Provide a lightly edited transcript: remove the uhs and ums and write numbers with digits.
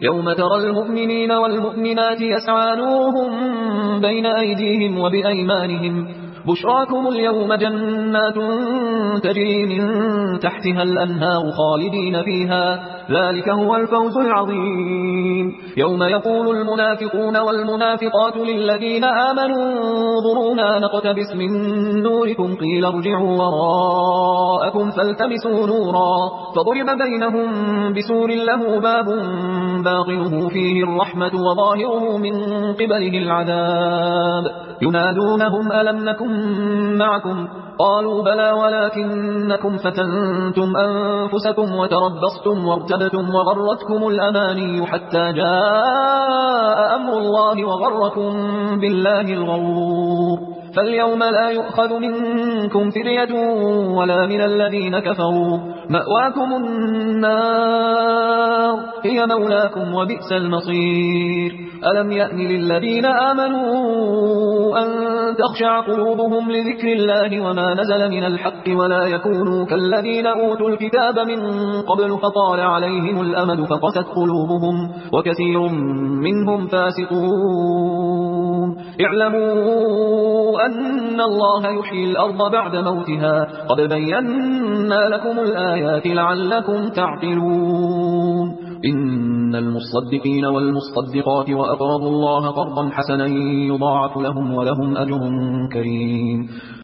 يوم ترى المؤمنين والمؤمنات يسعى نورهم بين أيديهم وبأيمانهم بشراكم اليوم جنات تجري من تحتها الأنهار خالدين فيها ذلك هو الفوز العظيم يوم يقول المنافقون والمنافقات للذين آمنوا انظرونا نقتبس من نوركم قيل ارجعوا وراءكم فالتمسوا نورا فضرب بينهم بسور له باب باطنه فيه الرحمة وظاهره من قبله العذاب ينادونهم ألم نكن معكم قالوا بلى ولكنكم فتنتم أنفسكم وتربصتم وارتبتم وغرتكم الأماني حتى جاء أمر الله وغركم بالله الغرور فاليوم لا يؤخذ منكم فدية ولا من الذين كفروا مأواكم النار هي مولاكم وبئس المصير ألم يأن للذين آمنوا أن تخشع قلوبهم لذكر الله وما نزل من الحق ولا يكونوا كالذين أوتوا الكتاب من قبل فطال عليهم الأمد فقست قلوبهم وكثير منهم فاسقون اعلموا أن الله يحيي الأرض بعد موتها قد بينا لكم الآيات لعلكم تعقلون إن المصدقين والمصدقات وأقرضوا الله قرضا حسنا يضاعف لهم ولهم أجر كريم